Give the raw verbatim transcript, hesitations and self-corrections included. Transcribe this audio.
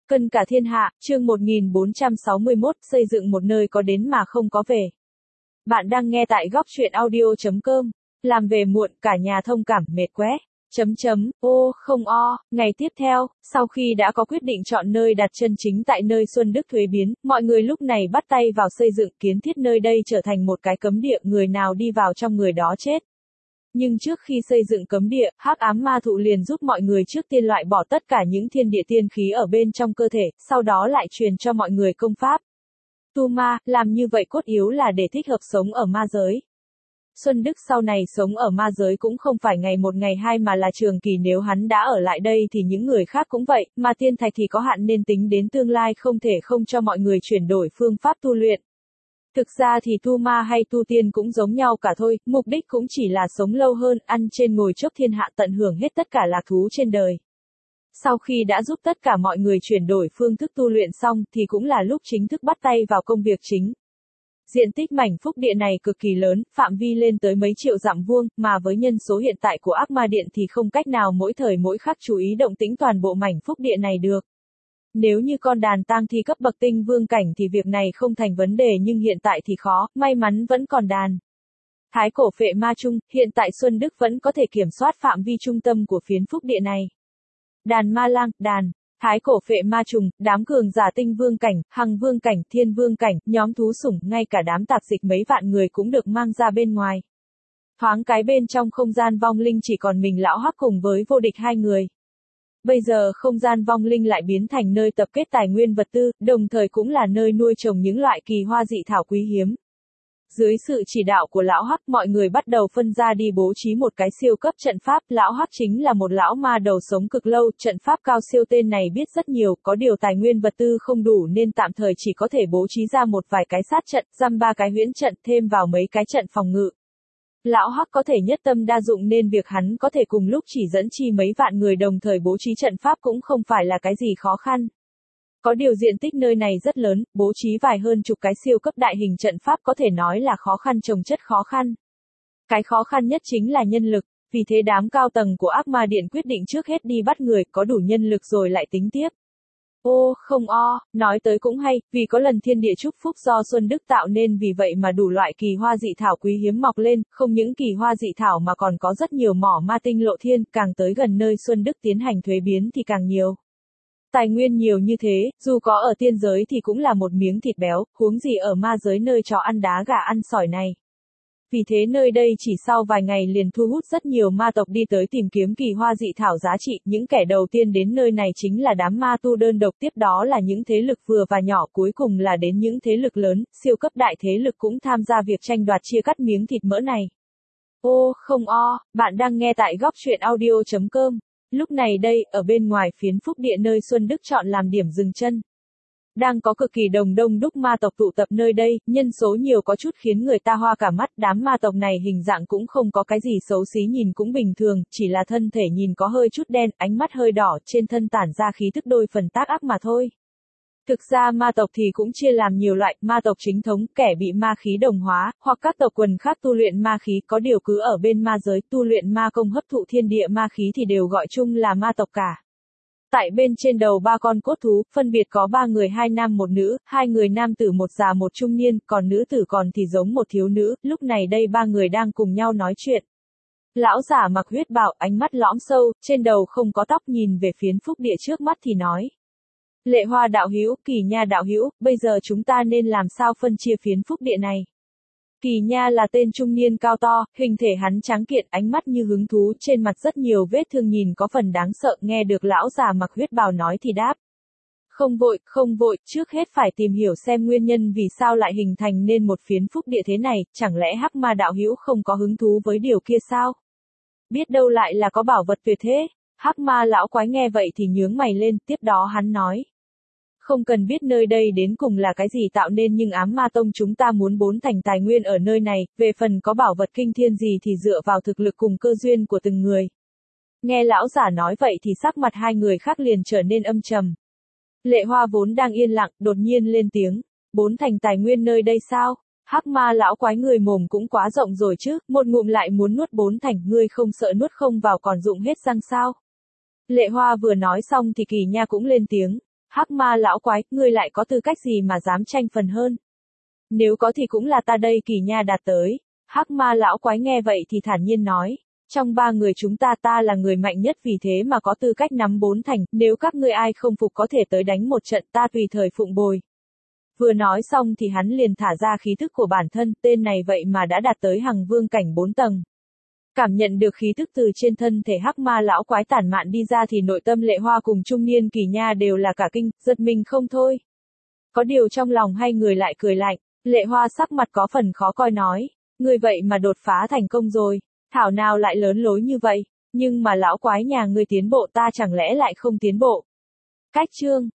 Cân cả thiên hạ, chương một nghìn bốn trăm sáu mươi mốt, xây dựng một nơi có đến mà không có về. Bạn đang nghe tại góc truyện audio chấm com. Làm về muộn, cả nhà thông cảm, mệt quá. Chấm chấm, ô, không o, ngày tiếp theo, sau khi đã có quyết định chọn nơi đặt chân chính tại nơi Xuân Đức thuế biến, mọi người lúc này bắt tay vào xây dựng kiến thiết nơi đây trở thành một cái cấm địa, người nào đi vào trong người đó chết. Nhưng trước khi xây dựng cấm địa, hắc ám ma thụ liền giúp mọi người trước tiên loại bỏ tất cả những thiên địa tiên khí ở bên trong cơ thể, sau đó lại truyền cho mọi người công pháp. Tu ma, làm như vậy cốt yếu là để thích hợp sống ở ma giới. Xuân Đức sau này sống ở ma giới cũng không phải ngày một ngày hai mà là trường kỳ, nếu hắn đã ở lại đây thì những người khác cũng vậy, mà tiên thạch thì có hạn nên tính đến tương lai không thể không cho mọi người chuyển đổi phương pháp tu luyện. Thực ra thì tu ma hay tu tiên cũng giống nhau cả thôi, mục đích cũng chỉ là sống lâu hơn, ăn trên ngồi chốc thiên hạ, tận hưởng hết tất cả lạc thú trên đời. Sau khi đã giúp tất cả mọi người chuyển đổi phương thức tu luyện xong thì cũng là lúc chính thức bắt tay vào công việc chính. Diện tích mảnh phúc địa này cực kỳ lớn, phạm vi lên tới mấy triệu dặm vuông, mà với nhân số hiện tại của Ác Ma Điện thì không cách nào mỗi thời mỗi khắc chú ý động tĩnh toàn bộ mảnh phúc địa này được. Nếu như con đàn tang thi cấp bậc tinh vương cảnh thì việc này không thành vấn đề, nhưng hiện tại thì khó, may mắn vẫn còn đàn. Thái cổ phệ ma chung, hiện tại Xuân Đức vẫn có thể kiểm soát phạm vi trung tâm của phiến phúc địa này. Đàn ma lang, đàn, thái cổ phệ ma trùng, đám cường giả tinh vương cảnh, hằng vương cảnh, thiên vương cảnh, nhóm thú sủng, ngay cả đám tạp dịch mấy vạn người cũng được mang ra bên ngoài. Thoáng cái bên trong không gian vong linh chỉ còn mình lão hắc cùng với vô địch hai người. Bây giờ không gian vong linh lại biến thành nơi tập kết tài nguyên vật tư, đồng thời cũng là nơi nuôi trồng những loại kỳ hoa dị thảo quý hiếm. Dưới sự chỉ đạo của lão Hắc, mọi người bắt đầu phân ra đi bố trí một cái siêu cấp trận pháp. Lão Hắc chính là một lão ma đầu sống cực lâu, trận pháp cao siêu tên này biết rất nhiều, có điều tài nguyên vật tư không đủ nên tạm thời chỉ có thể bố trí ra một vài cái sát trận, giam ba cái huyễn trận, thêm vào mấy cái trận phòng ngự. Lão Hắc có thể nhất tâm đa dụng nên việc hắn có thể cùng lúc chỉ dẫn chi mấy vạn người đồng thời bố trí trận pháp cũng không phải là cái gì khó khăn. Có điều diện tích nơi này rất lớn, bố trí vài hơn chục cái siêu cấp đại hình trận pháp có thể nói là khó khăn chồng chất khó khăn. Cái khó khăn nhất chính là nhân lực, vì thế đám cao tầng của Ác Ma Điện quyết định trước hết đi bắt người, có đủ nhân lực rồi lại tính tiếp. Ô, không o, nói tới cũng hay, vì có lần thiên địa chúc phúc do Xuân Đức tạo nên, vì vậy mà đủ loại kỳ hoa dị thảo quý hiếm mọc lên, không những kỳ hoa dị thảo mà còn có rất nhiều mỏ ma tinh lộ thiên, càng tới gần nơi Xuân Đức tiến hành thuế biến thì càng nhiều. Tài nguyên nhiều như thế, dù có ở tiên giới thì cũng là một miếng thịt béo, huống gì ở ma giới nơi chó ăn đá gà ăn sỏi này. Vì thế nơi đây chỉ sau vài ngày liền thu hút rất nhiều ma tộc đi tới tìm kiếm kỳ hoa dị thảo giá trị, những kẻ đầu tiên đến nơi này chính là đám ma tu đơn độc, tiếp đó là những thế lực vừa và nhỏ, cuối cùng là đến những thế lực lớn, siêu cấp đại thế lực cũng tham gia việc tranh đoạt chia cắt miếng thịt mỡ này. Ô, không o, bạn đang nghe tại góc truyện audio chấm com. Lúc này đây, ở bên ngoài phiến phúc địa nơi Xuân Đức chọn làm điểm dừng chân, đang có cực kỳ đồng đông đúc ma tộc tụ tập nơi đây, nhân số nhiều có chút khiến người ta hoa cả mắt. Đám ma tộc này hình dạng cũng không có cái gì xấu xí, nhìn cũng bình thường, chỉ là thân thể nhìn có hơi chút đen, ánh mắt hơi đỏ, trên thân tản ra khí thức đôi phần tác ác mà thôi. Thực ra ma tộc thì cũng chia làm nhiều loại, ma tộc chính thống, kẻ bị ma khí đồng hóa, hoặc các tộc quần khác tu luyện ma khí, có điều cứ ở bên ma giới, tu luyện ma công hấp thụ thiên địa ma khí thì đều gọi chung là ma tộc cả. Tại bên trên đầu ba con cốt thú, phân biệt có ba người, hai nam một nữ, hai người nam tử một già một trung niên, còn nữ tử còn thì giống một thiếu nữ. Lúc này đây ba người đang cùng nhau nói chuyện. Lão giả mặc huyết bào, ánh mắt lõm sâu, trên đầu không có tóc, nhìn về phiến phúc địa trước mắt thì nói: Lệ Hoa đạo hữu, Kỳ Nha đạo hữu, bây giờ chúng ta nên làm sao phân chia phiến phúc địa này? Kỳ Nha là tên trung niên cao to, hình thể hắn tráng kiện, ánh mắt như hứng thú, trên mặt rất nhiều vết thương nhìn có phần đáng sợ, nghe được lão già mặc huyết bào nói thì đáp: Không vội, không vội, trước hết phải tìm hiểu xem nguyên nhân vì sao lại hình thành nên một phiến phúc địa thế này, chẳng lẽ Hắc Ma đạo hữu không có hứng thú với điều kia sao? Biết đâu lại là có bảo vật tuyệt thế. Hắc Ma lão quái nghe vậy thì nhướng mày lên, tiếp đó hắn nói: Không cần biết nơi đây đến cùng là cái gì tạo nên, nhưng Ám Ma Tông chúng ta muốn bốn thành tài nguyên ở nơi này, về phần có bảo vật kinh thiên gì thì dựa vào thực lực cùng cơ duyên của từng người. Nghe lão giả nói vậy thì sắc mặt hai người khác liền trở nên âm trầm. Lệ Hoa vốn đang yên lặng, đột nhiên lên tiếng: Bốn thành tài nguyên nơi đây sao? Hắc Ma lão quái người mồm cũng quá rộng rồi chứ, một ngụm lại muốn nuốt bốn thành, ngươi không sợ nuốt không vào còn dụng hết răng sao? Lệ Hoa vừa nói xong thì Kỳ Nha cũng lên tiếng: Hắc ma lão quái, ngươi lại có tư cách gì mà dám tranh phần hơn? Nếu có thì cũng là ta đây Kỳ Nha đạt tới. Hắc ma lão quái nghe vậy thì thản nhiên nói. Trong ba người chúng ta ta là người mạnh nhất vì thế mà có tư cách nắm bốn thành, nếu các ngươi ai không phục có thể tới đánh một trận ta tùy thời phụng bồi. Vừa nói xong thì hắn liền thả ra khí thức của bản thân, tên này vậy mà đã đạt tới hằng vương cảnh bốn tầng. Cảm nhận được khí thức từ trên thân thể hắc ma lão quái tản mạn đi ra thì nội tâm Lệ Hoa cùng trung niên Kỳ Nha đều là cả kinh, giật mình không thôi. Có điều trong lòng hai người lại cười lạnh, Lệ Hoa sắc mặt có phần khó coi nói, ngươi vậy mà đột phá thành công rồi, thảo nào lại lớn lối như vậy, nhưng mà lão quái nhà ngươi tiến bộ ta chẳng lẽ lại không tiến bộ. Cách chương